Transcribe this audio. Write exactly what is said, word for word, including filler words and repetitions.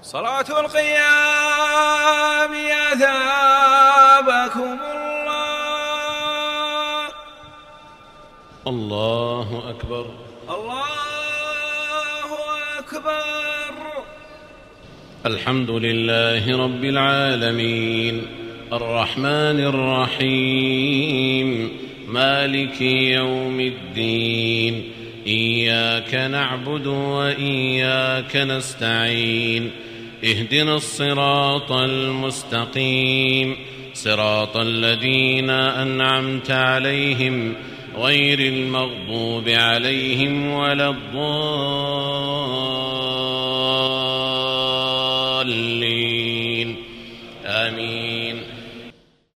صلاة القيام أثابكم الله. الله أكبر. الله أكبر. الحمد لله رب العالمين الرحمن الرحيم مالك يوم الدين، إياك نعبد وإياك نستعين، اهدنا الصراط المستقيم، صراط الذين أنعمت عليهم غير المغضوب عليهم ولا الضالين، آمين.